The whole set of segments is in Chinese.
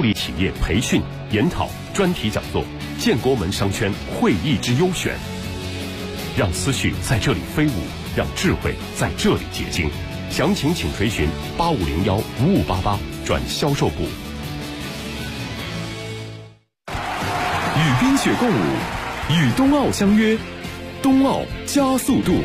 力企业培训、研讨、专题讲座，建国门商圈会议之优选。让思绪在这里飞舞，让智慧在这里结晶。详情请垂询8501-5588转销售部。 与冰雪共舞，与冬奥相约，冬奥加速度。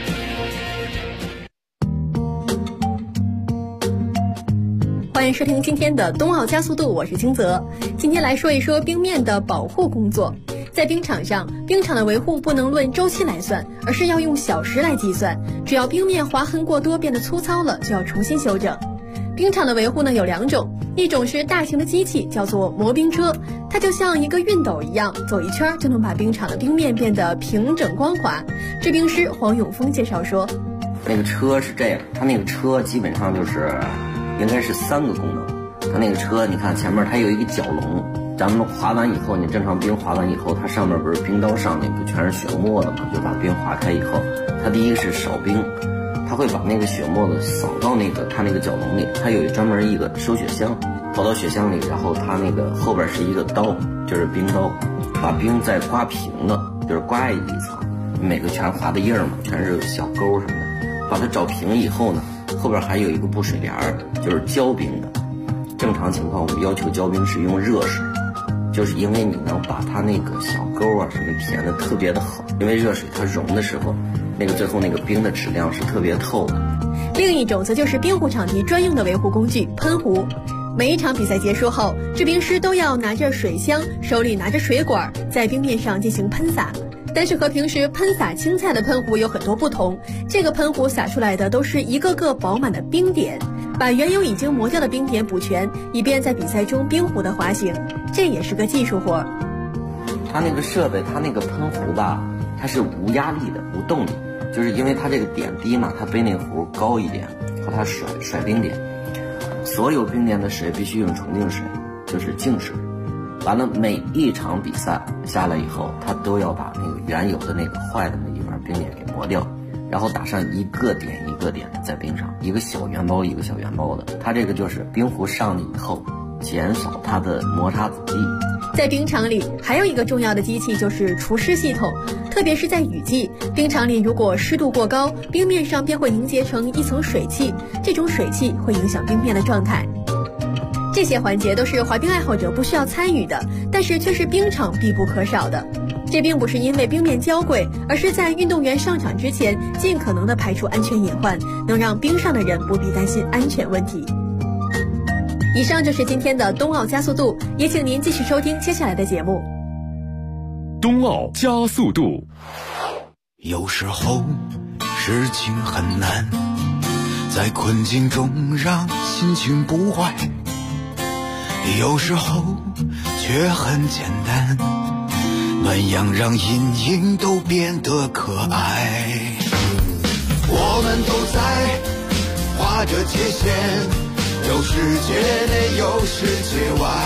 欢迎收听今天的冬奥加速度，我是清泽。今天来说一说冰面的保护工作。在冰场上，冰场的维护不能论周期来算，而是要用小时来计算。只要冰面划痕过多变得粗糙了，就要重新修整。冰场的维护呢有两种，一种是大型的机器，叫做磨冰车，它就像一个熨斗一样，走一圈就能把冰场的冰面变得平整光滑。制冰师黄永峰介绍说， 那个车是这样，它那个车基本上就是应该是3个功能。它那个车你看前面它有一个角笼，咱们滑完以后，你正常冰滑完以后，它上面不是冰刀上面不全是雪沫的嘛，就把冰划开以后，它第一个是扫冰，它会把那个雪沫子扫到它那个角笼里，它有专门一个收雪箱，跑到雪箱里，然后它那个后边是一个刀，就是冰刀，把冰再刮平了，就是刮一层，每个全划的印儿嘛，全是小沟什么的，把它找平以后呢，后边还有一个布水帘，就是浇冰的。正常情况我们要求浇冰是用热水，就是因为你能把它那个小沟啊什么填的特别的好，因为热水它融的时候，那个最后那个冰的质量是特别透的。 另一种则就是冰壶场地专用的维护工具喷壶。每一场比赛结束后，制冰师都要拿着水箱，手里拿着水管，在冰面上进行喷洒。但是和平时喷洒青菜的喷壶有很多不同，这个喷壶洒出来的都是一个个饱满的冰点，把原有已经磨掉的冰点补全，以便在比赛中冰壶的滑行，这也是个技术活。 它那个设备，它那个喷壶吧，它是无压力的、无动力，就是因为它这个点低嘛，它背那壶高一点，和它甩冰点。所有冰点的水必须用纯净水，就是净水。完了，每一场比赛下来以后，它都要把那个原有的那个坏的那一块冰点给磨掉，然后打上一个点一个点的在冰上，一个小圆包一个小圆包的。它这个就是冰壶上去以后，减少它的摩擦阻力。 在冰场里还有一个重要的机器就是除湿系统，特别是在雨季，冰场里如果湿度过高，冰面上便会凝结成一层水汽，这种水汽会影响冰面的状态。这些环节都是滑冰爱好者不需要参与的，但是却是冰场必不可少的。这并不是因为冰面娇贵，而是在运动员上场之前尽可能的排除安全隐患，能让冰上的人不必担心安全问题。以上就是今天的冬奥加速度，也请您继续收听接下来的节目。 冬奥加速度。 有时候事情很难，在困境中让心情不坏，有时候却很简单，暖阳让阴影都变得可爱。我们都在划着界限，有世界内有世界外，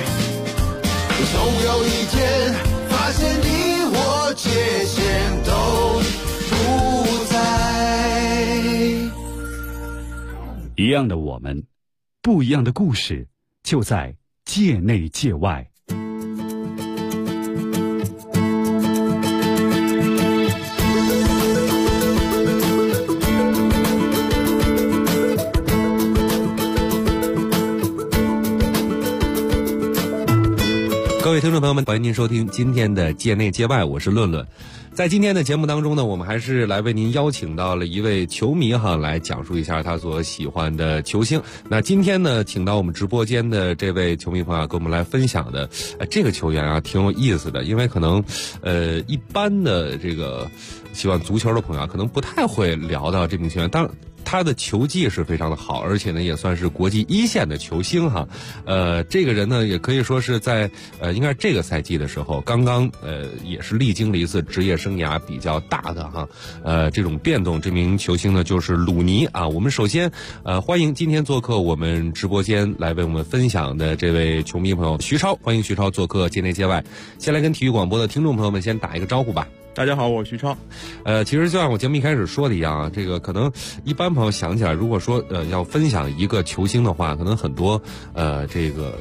总有一天发现你我界限都不在。 一样的我们，不一样的故事，就在界内界外。 各位听众朋友们，欢迎您收听今天的界内界外，我是论论。在今天的节目当中呢，我们还是来为您邀请到了一位球迷来讲述一下他所喜欢的球星。那今天呢，请到我们直播间的这位球迷朋友跟我们来分享的这个球员挺有意思的，因为可能一般的这个喜欢足球的朋友可能不太会聊到这名球员。当然他的球技是非常的好，而且呢也算是国际一线的球星这个人呢也可以说是在应该是这个赛季的时候刚刚也是历经了一次职业生涯比较大的这种变动。这名球星呢就是鲁尼我们首先欢迎今天做客我们直播间来为我们分享的这位球迷朋友徐超，欢迎徐超做客界内界外。先来跟体育广播的听众朋友们先打一个招呼吧。 大家好，我是徐超。 其实就像我节目一开始说的一样这个可能一般朋友想起来，如果说要分享一个球星的话，可能很多这个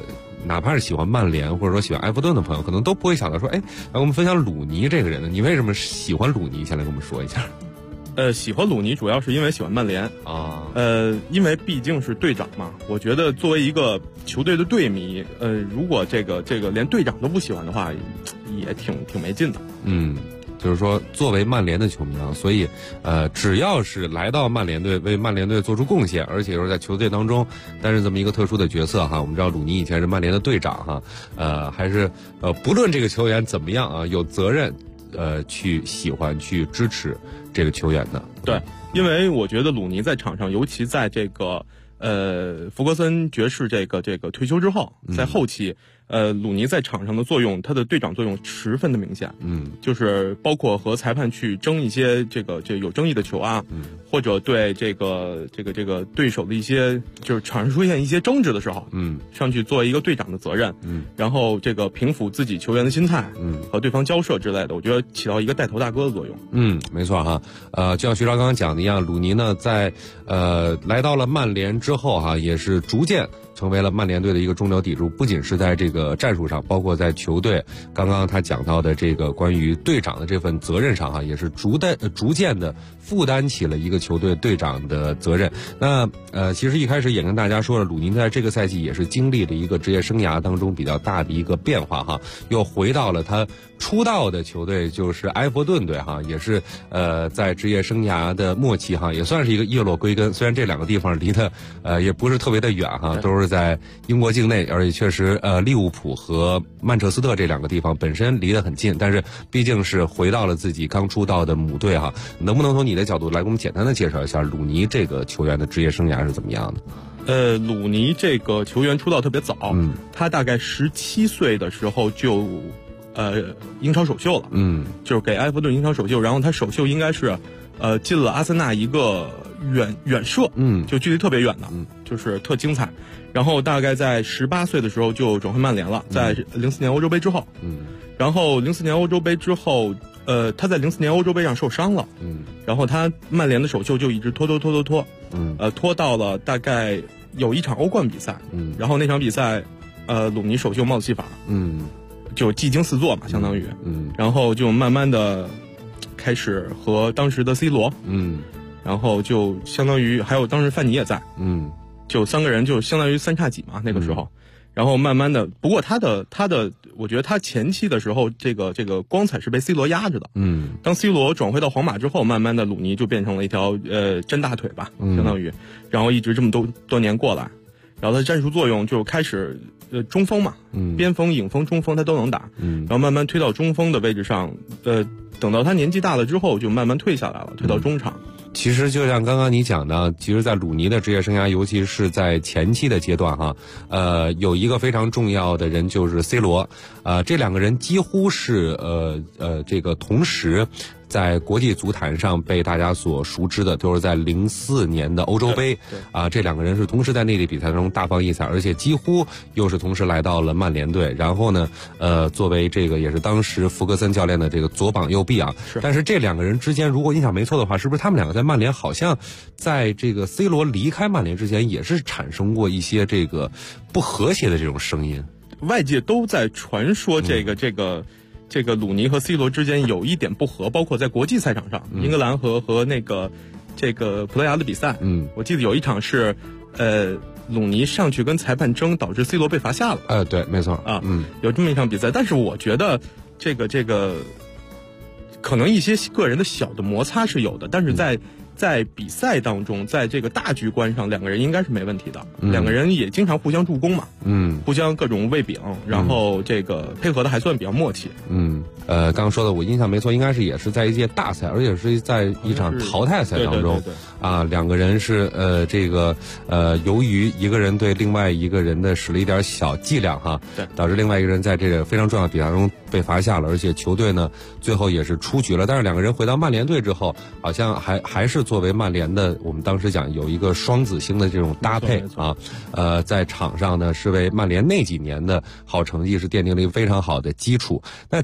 哪怕是喜欢曼联或者说喜欢埃弗顿的朋友，可能都不会想到说，哎，来跟我们分享鲁尼这个人呢？你为什么喜欢鲁尼？先来跟我们说一下。 喜欢鲁尼主要是因为喜欢曼联啊， 因为毕竟是队长嘛。我觉得作为一个球队的队迷，如果这个连队长都不喜欢的话，也挺没劲的。 就是说，作为曼联的球迷啊，所以只要是来到曼联队，为曼联队做出贡献，而且又是在球队当中担任这么一个特殊的角色哈。我们知道鲁尼以前是曼联的队长哈，还是不论这个球员怎么样啊，有责任去喜欢去支持这个球员的。 对，因为我觉得鲁尼在场上，尤其在这个福格森爵士这个退休之后，在后期。鲁尼在场上的作用，他的队长作用十分的明显。就是包括和裁判去争一些这有争议的球啊，或者对这个对手的一些就是场上出现一些争执的时候，上去做一个队长的责任，然后平抚自己球员的心态，和对方交涉之类的，我觉得起到一个带头大哥的作用。 没错哈。就像徐超刚刚讲的一样，鲁尼呢在来到了曼联之后哈，也是逐渐成为了曼联队的一个中流砥柱，不仅是在这个战术上，包括在球队刚刚他讲到的这个关于队长的这份责任上也是逐渐的负担起了一个球队队长的责任。那其实一开始也跟大家说了，鲁尼在这个赛季也是经历了一个职业生涯当中比较大的一个变化哈，又回到了他出道的球队，就是埃弗顿队哈，也是在职业生涯的末期哈，也算是一个叶落归根。虽然这两个地方离得也不是特别的远哈，都是在英国境内，而且确实利物浦和曼彻斯特这两个地方本身离得很近，但是毕竟是回到了自己刚出道的母队哈。能不能从你的角度来给我们简单的介绍一下鲁尼这个球员的职业生涯是怎么样的？ 鲁尼这个球员出道特别早，他大概17岁的时候就英超首秀了，就是给埃弗顿英超首秀，然后他首秀应该是进了阿森纳一个远射，就距离特别远的，就是特精彩。然后大概在18岁的时候就转会曼联了，在04年欧洲杯之后，然后04年欧洲杯之后，他在04年欧洲杯上受伤了，然后他曼联的首秀就一直拖，拖到了大概有一场欧冠比赛，然后那场比赛，鲁尼首秀帽子戏法，就技惊四座嘛，相当于，然后就慢慢的开始和当时的 C 罗，然后就相当于还有当时范尼也在，就三个人就相当于三叉戟嘛，那个时候，然后慢慢的，不过他的，我觉得他前期的时候，这个光彩是被 C 罗压着的，当 C 罗转会到皇马之后，慢慢的鲁尼就变成了一条真大腿吧，相当于，然后一直这么多年过来，然后他战术作用就开始中锋嘛，边锋、影锋、中锋他都能打，然后慢慢推到中锋的位置上，等到他年纪大了之后，就慢慢退下来了，退到中场。 其实就像刚刚你讲的，其实在鲁尼的职业生涯，尤其是在前期的阶段哈，有一个非常重要的人就是 C 罗，这两个人几乎是这个同时在国际足坛上被大家所熟知的，就是在04年的欧洲杯这两个人是同时在内地比赛中大放异彩，而且几乎又是同时来到了曼联队，然后呢作为这个也是当时福格森教练的这个左膀右臂啊。但是这两个人之间如果印象没错的话，是不是他们两个在曼联好像在这个 C 罗离开曼联之前也是产生过一些这个不和谐的这种声音？ 外界都在传说这个鲁尼和 C 罗之间有一点不和，包括在国际赛场上，英格兰和那个葡萄牙的比赛，我记得有一场是鲁尼上去跟裁判争，导致 C 罗被罚下了。 对，没错啊，有这么一场比赛，但是我觉得这个可能一些个人的小的摩擦是有的，但是在比赛当中，在这个大局观上，两个人应该是没问题的。两个人也经常互相助攻嘛，互相各种喂饼，然后这个配合的还算比较默契。 刚刚说的我印象没错，应该是也是在一届大赛，而且是在一场淘汰赛当中，两个人是由于一个人对另外一个人的使了一点小伎俩哈，导致另外一个人在这个非常重要的比赛中被罚下了，而且球队呢最后也是出局了。但是两个人回到曼联队之后，好像还是作为曼联的，我们当时讲有一个双子星的这种搭配啊，在场上呢是为曼联那几年的好成绩是奠定了一个非常好的基础。那其实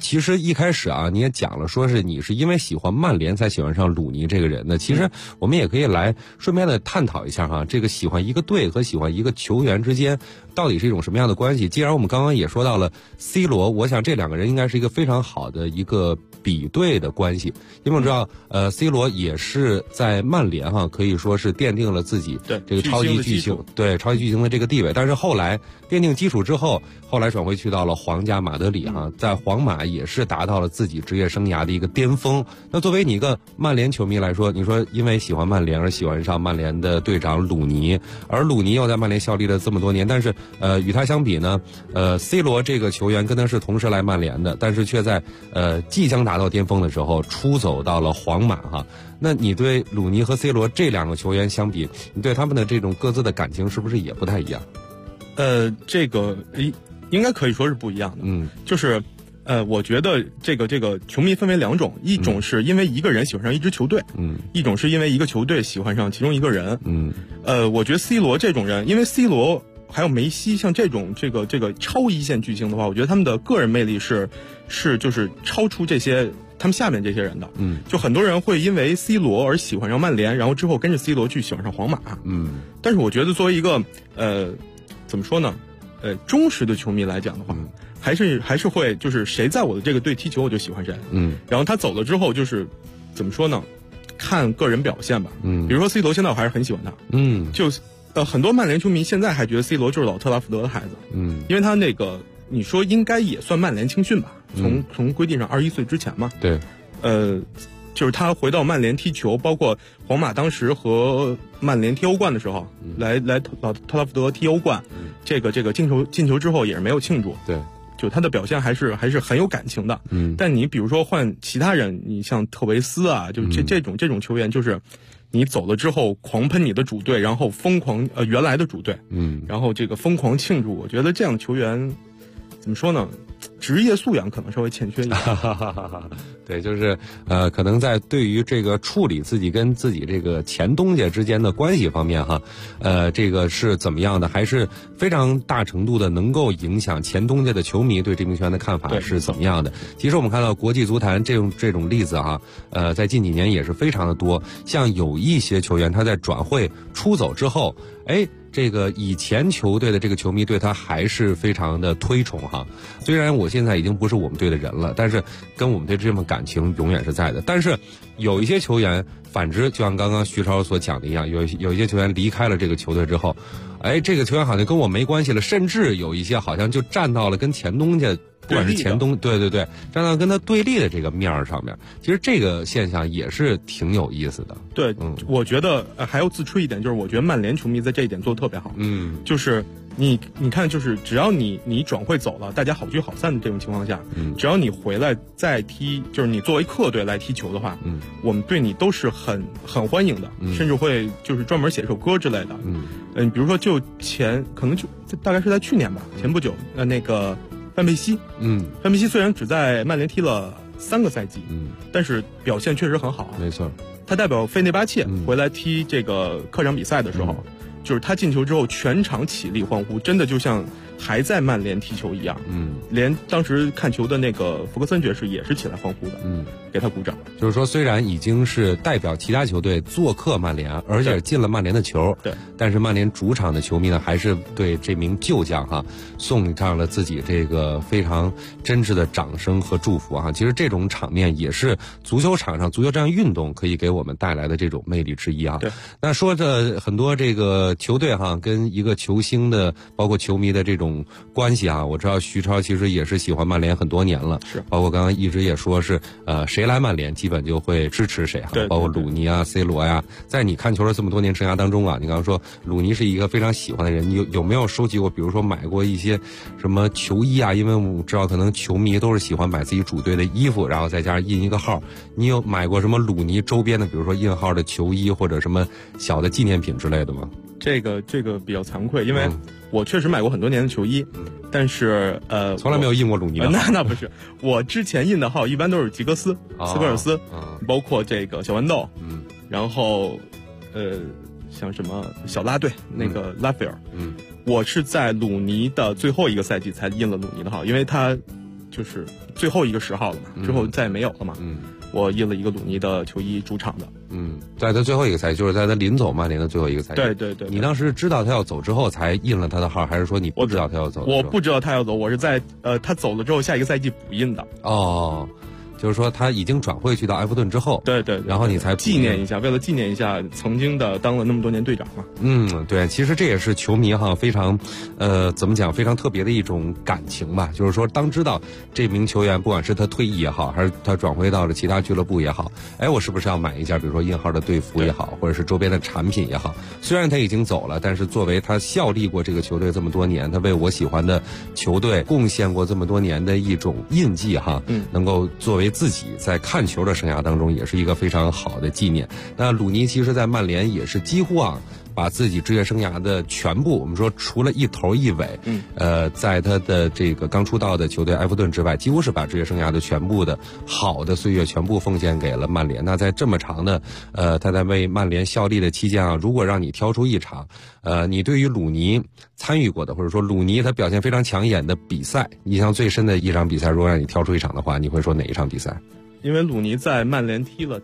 一开始啊，你也讲了，说是你是因为喜欢曼联才喜欢上鲁尼这个人的。其实我们也可以来顺便的探讨一下哈，这个喜欢一个队和喜欢一个球员之间到底是一种什么样的关系。既然我们刚刚也说到了 C 罗，我想这两个人应该是一个非常好的一个比对的关系，因为我知道C 罗也是在曼联哈，可以说是奠定了自己这个超级巨星的这个地位。但是后来奠定基础之后，后来转会去到了皇家马德里哈，在皇马也是达到了自己职业生涯的一个巅峰。那作为你一个曼联球迷来说，你说因为喜欢曼联而喜欢上曼联的队长鲁尼，而鲁尼又在曼联效力了这么多年，但是与他相比呢，C 罗这个球员跟他是同时来曼联的，但是却在即将达到巅峰的时候出走到了皇马哈。那你对鲁尼和 C 罗这两个球员相比，你对他们的这种各自的感情是不是也不太一样？ 这个应该可以说是不一样的。就是我觉得这个球迷分为两种，一种是因为一个人喜欢上一支球队，一种是因为一个球队喜欢上其中一个人。我觉得 C 罗这种人，因为 C 罗还有梅西，像这种这个超一线巨星的话，我觉得他们的个人魅力是就是超出这些他们下面这些人的。就很多人会因为 C 罗而喜欢上曼联，然后之后跟着 C 罗去喜欢上皇马。但是我觉得作为一个怎么说呢？忠实的球迷来讲的话，还是会就是谁在我的这个队踢球，我就喜欢谁。然后他走了之后，就是怎么说呢？看个人表现吧。比如说 C 罗，现在我还是很喜欢他。就很多曼联球迷现在还觉得 C 罗就是老特拉福德的孩子。因为他那个你说应该也算曼联青训吧？从规定上21岁之前嘛。 对。 就是他回到曼联踢球，包括皇马当时和曼联踢欧冠的时候，来老特拉福德踢欧冠，这个进球之后也是没有庆祝。 对， 就他的表现还是很有感情的。但你比如说换其他人，你像特维斯啊，就这种球员，就是你走了之后狂喷你的主队，然后疯狂原来的主队，然后这个疯狂庆祝，我觉得这样的球员怎么说呢？职业素养可能稍微欠缺一点。 对，就是可能在对于这个处理自己跟自己这个前东家之间的关系方面哈，这个是怎么样的，还是非常大程度的能够影响前东家的球迷对这名球员的看法是怎么样的。其实我们看到国际足坛这种例子哈，在近几年也是非常的多。像有一些球员他在转会出走之后，这个以前球队的这个球迷对他还是非常的推崇哈。虽然我现在已经不是我们队的人了，但是跟我们队这份感情永远是在的。但是有一些球员反之，就像刚刚徐超所讲的一样，有一些球员离开了这个球队之后，这个球员好像跟我没关系了，甚至有一些好像就站到了跟前东家，不管是前东，对，站到跟他对立的这个面上面。其实这个现象也是挺有意思的。 对，我觉得还要自吹一点，就是我觉得曼联球迷在这一点做得特别好。就是你看，就是只要你转会走了，大家好聚好散的这种情况下，只要你回来再踢，就是你作为客队来踢球的话，我们对你都是很欢迎的，甚至会就是专门写首歌之类的。比如说可能就大概是在去年吧，前不久那个范佩西，范佩西虽然只在曼联踢了3个赛季，但是表现确实很好。 没错， 他代表费内巴切回来踢这个客场比赛的时候，就是他进球之后全场起立欢呼，真的就像还在曼联踢球一样。连当时看球的那个福克森爵士也是起来欢呼的，给他鼓掌。 就是说，虽然已经是代表其他球队做客曼联，而且进了曼联的球， 对， 但是曼联主场的球迷呢，还是对这名旧将哈送上了自己这个非常真挚的掌声和祝福哈。其实这种场面也是足球场上足球这样运动可以给我们带来的这种魅力之一啊。 对， 那说着很多这个球队哈跟一个球星的包括球迷的这种关系啊，我知道徐超其实也是喜欢曼联很多年了， 是包括刚刚一直也说是谁来曼联基本就会支持谁哈，包括鲁尼啊 C 罗呀。在你看球的这么多年生涯当中啊，你刚刚说鲁尼是一个非常喜欢的人，你有没有收集过比如说买过一些什么球衣啊？因为我知道可能球迷都是喜欢买自己主队的衣服，然后再加上印一个号，你有买过什么鲁尼周边的比如说印号的球衣或者什么小的纪念品之类的吗？ 这个比较惭愧，因为我确实买过很多年的球衣，但是从来没有印过鲁尼的。 那不是，我之前印的号一般都是吉格斯、斯科尔斯，包括这个小豌豆，然后像什么小拉队那个拉斐尔，我是在鲁尼的最后一个赛季才印了鲁尼的号，因为他就是最后一个10号了嘛，之后再也没有了嘛。我印了一个鲁尼的球衣主场的。 在他最后一个赛季，就是在他临走曼联的最后一个赛季。 对。 你当时知道他要走之后才印了他的号，还是说你不知道他要走？ 我不知道他要走，我是在他走了之后下一个赛季补印的。 哦。就是说他已经转会去到埃弗顿之后， 对， 然后你才纪念一下，为了纪念一下曾经的当了那么多年队长嘛。 对，其实这也是球迷非常，怎么讲，非常特别的一种感情吧。就是说，当知道这名球员不管是他退役也好，还是他转会到了其他俱乐部也好，我是不是要买一件，比如说印号的队服也好，或者是周边的产品也好？虽然他已经走了，但是作为他效力过这个球队这么多年，他为我喜欢的球队贡献过这么多年的一种印记能够作为自己在看球的生涯当中也是一个非常好的纪念。那鲁尼其实在曼联也是几乎把自己职业生涯的全部，我们说除了一头一尾，在他的这个刚出道的球队埃弗顿之外，几乎是把职业生涯的全部的好的岁月全部奉献给了曼联。那在这么长的他在为曼联效力的期间如果让你挑出一场你对于鲁尼参与过的，或者说鲁尼他表现非常抢眼的比赛，印象最深的一场比赛，如果让你挑出一场的话，你会说哪一场比赛？ 因为鲁尼在曼联踢了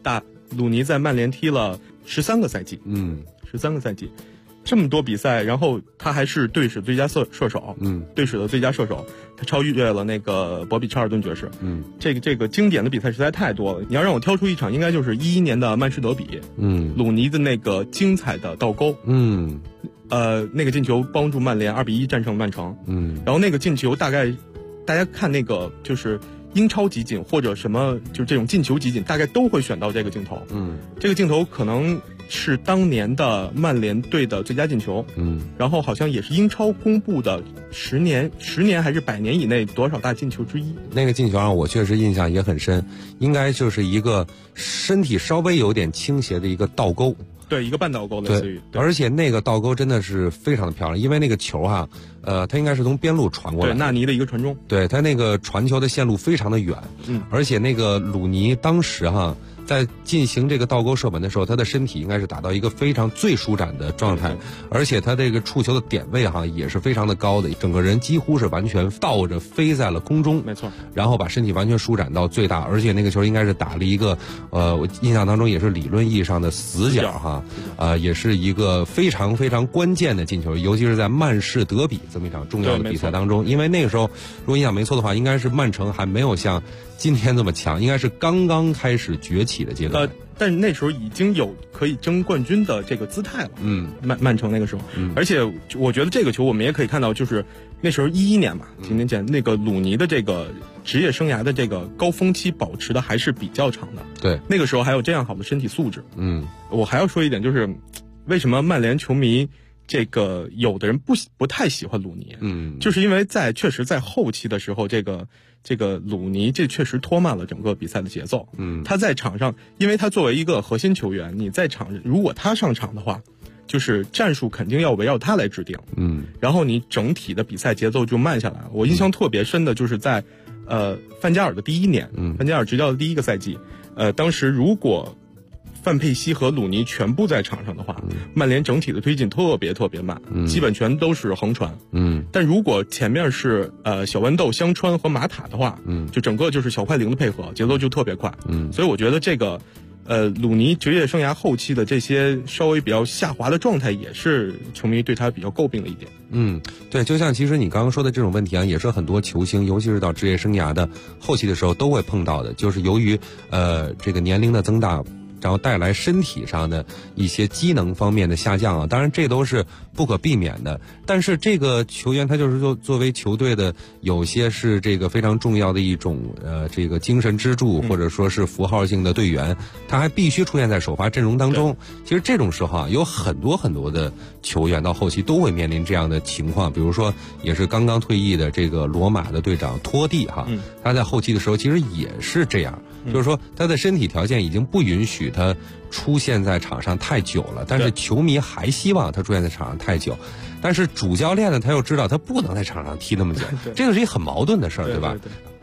13个赛季，13个赛季，这么多比赛，然后他还是队史最佳射手，队史的最佳射手，他超越了那个博比查尔顿爵士，这个经典的比赛实在太多了。你要让我挑出一场，应该就是11年的曼市德比，鲁尼的那个精彩的倒钩，那个进球帮助曼联2-1战胜曼城，然后那个进球大概大家看那个就是英超集锦或者什么就是这种进球集锦，大概都会选到这个镜头，这个镜头可能是当年的曼联队的最佳进球，然后好像也是英超公布的10年还是100年以内多少大进球之一。 那个进球让我确实印象也很深，应该就是一个身体稍微有点倾斜的一个倒钩。 对，一个半倒钩类似于， 而且那个倒钩真的是非常的漂亮，因为那个球它应该是从边路传过来， 对，纳尼的一个传中， 对，它那个传球的线路非常的远，而且那个鲁尼当时在进行这个倒钩射门的时候，他的身体应该是达到一个非常最舒展的状态，而且他这个触球的点位也是非常的高的，整个人几乎是完全倒着飞在了空中， 没错， 然后把身体完全舒展到最大，而且那个球应该是打了一个我印象当中也是理论意义上的死角也是一个非常非常关键的进球，尤其是在曼市德比这么一场重要的比赛当中，因为那个时候如果印象没错的话，应该是曼城还没有像今天这么强，应该是刚刚开始崛起的阶段， 但是那时候已经有可以争冠军的这个姿态了，曼城那个时候，而且我觉得这个球我们也可以看到，就是那时候11年嘛，几年前那个鲁尼的这个职业生涯的这个高峰期保持的还是比较长的， 对， 那个时候还有这样好的身体素质，我还要说一点，就是为什么曼联球迷这个有的人不太喜欢鲁尼，就是因为确实在后期的时候，这个鲁尼这确实拖慢了整个比赛的节奏，他在场上，因为他作为一个核心球员，你在场如果他上场的话，就是战术肯定要围绕他来制定，然后你整体的比赛节奏就慢下来了。我印象特别深的就是在范加尔的第1年，范加尔执教的第1个赛季，当时如果范佩西和鲁尼全部在场上的话，曼联整体的推进特别特别慢，基本全都是横传，但如果前面是小豌豆、香川和马塔的话，就整个就是小快灵的配合，节奏就特别快，所以我觉得这个鲁尼职业生涯后期的这些稍微比较下滑的状态，也是球迷对他比较诟病的一点。 对，就像其实你刚刚说的这种问题也是很多球星，尤其是到职业生涯的后期的时候都会碰到的，就是由于这个年龄的增大，然后带来身体上的一些机能方面的下降当然这都是不可避免的。但是这个球员他就是作为球队的有些是这个非常重要的一种这个精神支柱，或者说是符号性的队员，他还必须出现在首发阵容当中。其实这种时候有很多很多的球员到后期都会面临这样的情况，比如说也是刚刚退役的这个罗马的队长托蒂他在后期的时候其实也是这样，就是说他的身体条件已经不允许他出现在场上太久了，但是球迷还希望他出现在场上太久，但是主教练呢他又知道他不能在场上踢那么久，这个是一个很矛盾的事儿，对吧？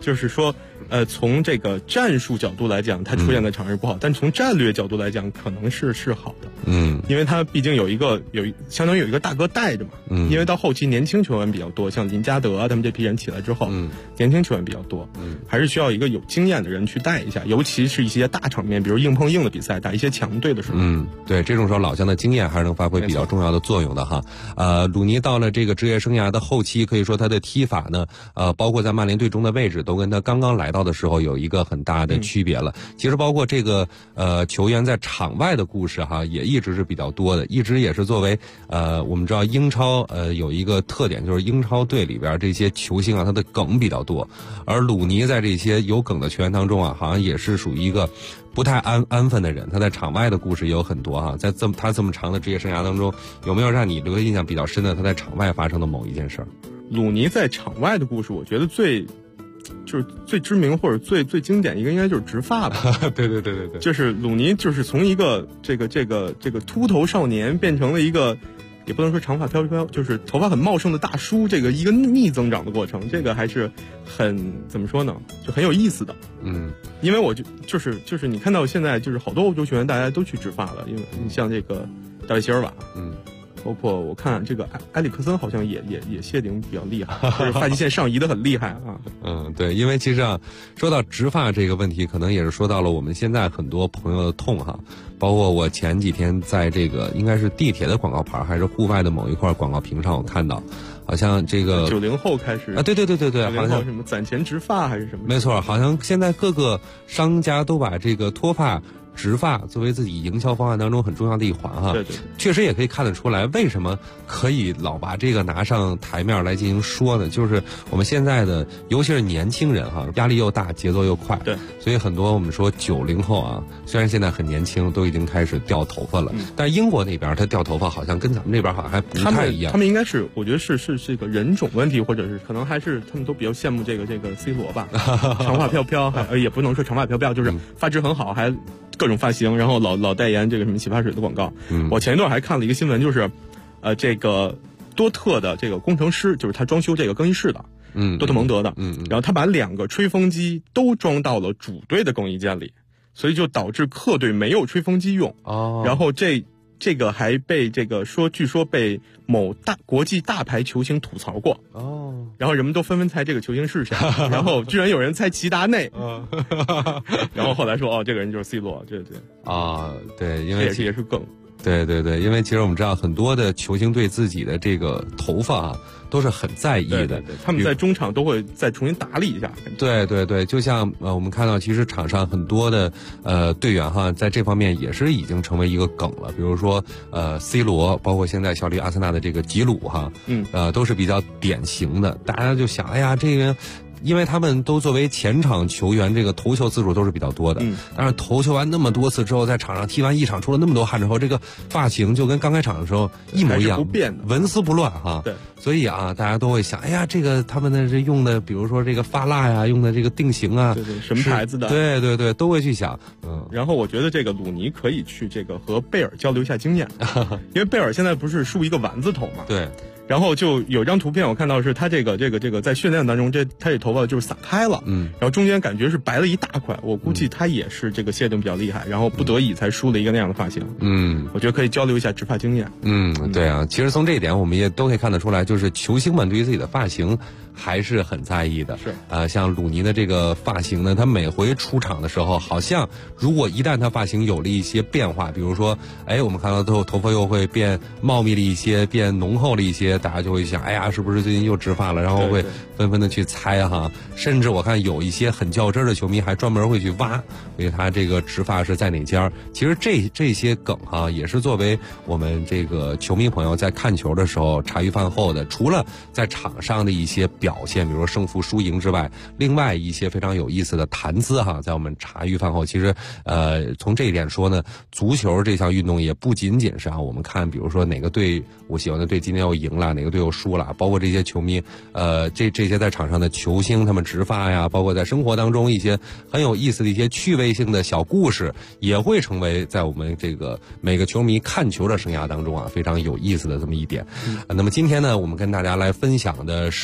就是说，从这个战术角度来讲，他出现在场上是不好，但从战略角度来讲，可能是好的。因为他毕竟相当于有一个大哥带着嘛。因为到后期年轻球员比较多，像林加德啊他们这批人起来之后，年轻球员比较多，还是需要一个有经验的人去带一下，尤其是一些大场面，比如硬碰硬的比赛，打一些强队的时候。 对，这种时候老将的经验还是能发挥比较重要的作用的哈。鲁尼到了这个职业生涯的后期，可以说他的踢法呢，包括在曼联队中的位置，都跟他刚刚来到的时候有一个很大的区别了。其实包括这个球员在场外的故事哈，也一直是比较多的，一直也是作为我们知道英超有一个特点，就是英超队里边这些球星啊，他的梗比较多，而鲁尼在这些有梗的球员当中啊，好像也是属于一个不太安分的人。他在场外的故事也有很多哈，在他这么长的职业生涯当中，有没有让你留下印象比较深的他在场外发生的某一件事儿？ 鲁尼在场外的故事，我觉得最知名或者最经典一个应该就是植发吧。 对， 就是鲁尼就是从一个这个秃头少年变成了一个，也不能说长发飘飘，就是头发很茂盛的大叔，这个一个逆增长的过程，这个还是很怎么说呢，就很有意思的。因为我就是你看到现在就是好多欧洲球员大家都去植发了，因为你像这个大卫席尔瓦，包括我看这个埃里克森好像也谢顶比较厉害，就是发际线上移的很厉害啊。 对，因为其实啊，说到植发这个问题，可能也是说到了我们现在很多朋友的痛哈。包括我前几天在这个应该是地铁的广告牌还是户外的某一块广告屏上，我看到好像这个 90后开始啊，对，好像什么攒钱植发还是什么， 没错，好像现在各个商家都把这个脱发植发作为自己营销方案当中很重要的一环哈。 对， 确实也可以看得出来，为什么可以老把这个拿上台面来进行说呢？就是我们现在的，尤其是年轻人哈，压力又大，节奏又快， 对， 所以很多我们说90后啊，虽然现在很年轻，都已经开始掉头发了，但是英国那边他掉头发好像跟咱们这边好像还不太一样。 他们应该是，我觉得是这个人种问题，或者是可能还是他们都比较羡慕这个 C 罗吧，长发飘飘，也不能说长发飘飘，就是发质很好，还各种发型，然后老代言这个什么洗发水的广告。我前一段还看了一个新闻，就是这个多特的这个工程师，就是他装修这个更衣室的，多特蒙德的，然后他把2个吹风机都装到了主队的更衣间里，所以就导致客队没有吹风机用。然后这个还被据说被某国际大牌球星吐槽过。然后人们都纷纷猜这个球星是谁，然后居然有人猜齐达内。然后后来说这个人就是 C 罗，对。 对，因为也是梗。 对，因为其实我们知道很多的球星对自己的这个头发啊都是很在意的， 对，他们在中场都会再重新打理一下。 对，就像我们看到其实场上很多的队员哈，在这方面也是已经成为一个梗了，比如说C 罗，包括现在效力阿森纳的这个吉鲁哈，都是比较典型的，大家就想，哎呀，这个。因为他们都作为前场球员，这个头球次数都是比较多的。但是头球完那么多次之后，在场上踢完一场出了那么多汗之后，这个发型就跟刚开场的时候一模一样， 不变的， 纹丝不乱哈。 对， 所以啊，大家都会想，哎呀，这个他们的这用的，比如说这个发蜡呀，用的这个定型啊， 对，什么牌子的？ 对，都会去想。 然后我觉得这个鲁尼可以去这个和贝尔交流一下经验，因为贝尔现在不是梳一个丸子头嘛？ 对。 然后就有张图片我看到是他这个在训练当中，他这头发就是散开了，然后中间感觉是白了一大块，我估计他也是这个谢顶比较厉害，然后不得已才梳了一个那样的发型。我觉得可以交流一下植发经验。 对啊，其实从这一点我们也都可以看得出来，就是球星们对于自己的发型还是很在意的。 是像鲁尼的这个发型呢，他每回出场的时候，好像如果一旦他发型有了一些变化，比如说我们看到头发又会变茂密了一些，变浓厚了一些，大家就会想，哎呀，是不是最近又植发了？然后会纷纷的去猜哈。甚至我看有一些很较真的球迷还专门会去挖，因为他这个植发是在哪家。其实这些梗哈，也是作为我们这个球迷朋友在看球的时候茶余饭后的，除了在场上的一些表现，比如说胜负输赢之外，另外一些非常有意思的谈资哈，在我们茶余饭后，其实从这一点说呢，足球这项运动也不仅仅是我们看，比如说哪个队我喜欢的队今天又赢了，哪个队又输了，包括这些球迷，这些在场上的球星他们植发呀，包括在生活当中一些很有意思的一些趣味性的小故事，也会成为在我们这个每个球迷看球的生涯当中非常有意思的这么一点。那么今天呢，我们跟大家来分享的是这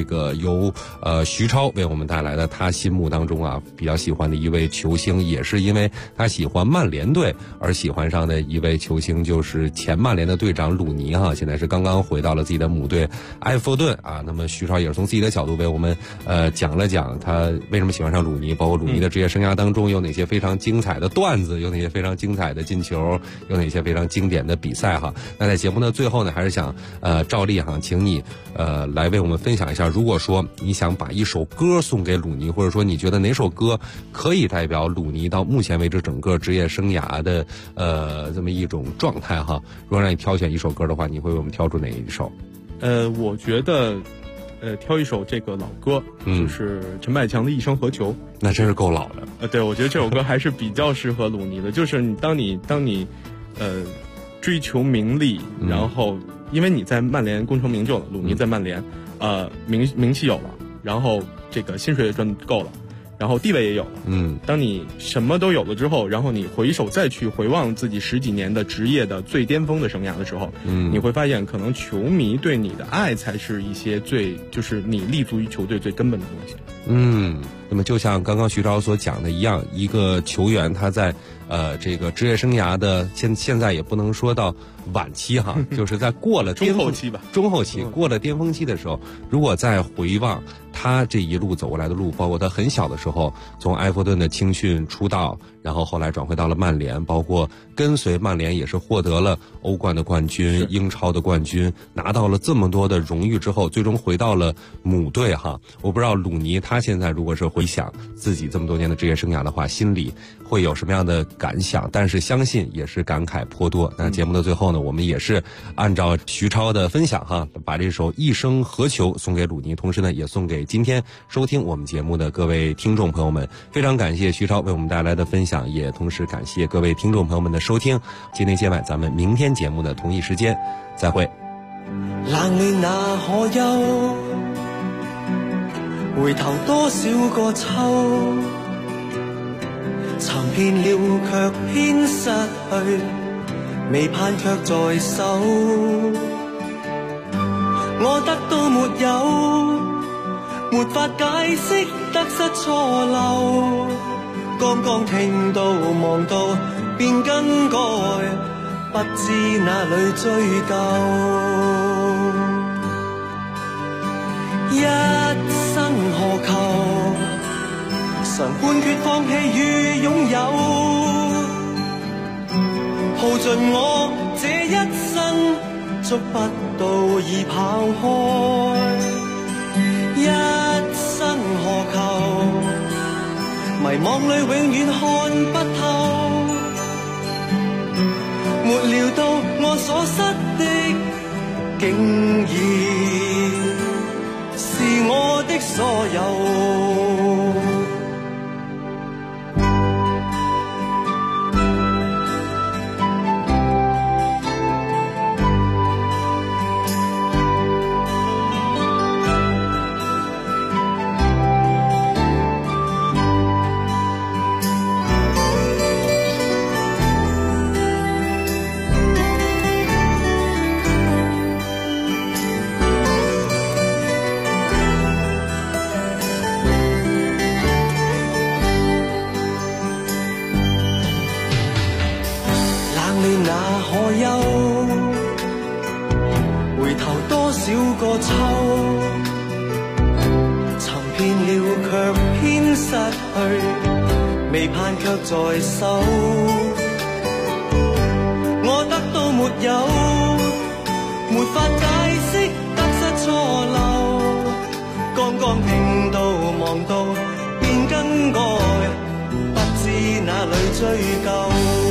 个由徐超为我们带来的他心目当中啊比较喜欢的一位球星，也是因为他喜欢曼联队而喜欢上的一位球星，就是前曼联的队长鲁尼哈，现在是刚刚回到了自己的母队埃弗顿啊。那么徐超也是从自己的角度为我们讲了讲他为什么喜欢上鲁尼，包括鲁尼的职业生涯当中有哪些非常精彩的段子，有哪些非常精彩的进球，有哪些非常经典的比赛哈。那在节目的最后呢，还是想照例哈，请你来为我们分享一下，如果说你想把一首歌送给鲁尼，或者说你觉得哪首歌可以代表鲁尼到目前为止整个职业生涯的这么一种状态哈，如果让你挑选一首歌的话，你会为我们挑出哪一首？ 我觉得挑一首这个老歌，就是陈百强的《一生何求》。 那真是够老的。 对，我觉得这首歌还是比较适合鲁尼的。就是当你追求名利，然后因为你在曼联功成名就了，鲁尼在曼联名气有了，然后这个薪水也赚够了，然后地位也有了。当你什么都有了之后，然后你回首再去回望自己10几年的职业的最巅峰的生涯的时候，你会发现可能球迷对你的爱才是一些就是你立足于球队最根本的东西。 那么就像刚刚徐超所讲的一样，一个球员他在这个职业生涯的现在也不能说到晚期哈，就是在过了中后期吧， 中后期过了巅峰期的时候，如果再回望他这一路走过来的路，包括他很小的时候从埃弗顿的青训出道，然后后来转回到了曼联，包括跟随曼联也是获得了欧冠的冠军、英超的冠军，拿到了这么多的荣誉之后，最终回到了母队哈。我不知道鲁尼他现在如果是回想自己这么多年的职业生涯的话，心里会有什么样的感想，但是相信也是感慨颇多。那节目的最后呢，我们也是按照徐超的分享哈，把这首《一生何求》送给鲁尼，同时呢也送给今天收听我们节目的各位听众朋友们。非常感谢徐超为我们带来的分享，也同时感谢各位听众朋友们的收听。今天节目咱们明天节目的同一时间再会。 冷暖那可休，回頭多少個秋，尋遍了卻偏失去，未盼卻在手。我得到沒有，沒法解釋得失錯漏，剛剛聽到望到便更改，不知哪裏追究。一生何求，常判決放棄與擁有，耗盡我這一生，捉不到已跑開。一生何求，迷惘裏永遠看不透，沒料到我所失的竟然是我的所有。個秋，尋遍了卻偏失去，未盼卻在手。我得到沒有，沒法解釋得失錯漏，剛剛聽到望到便更改，不知哪裏追究。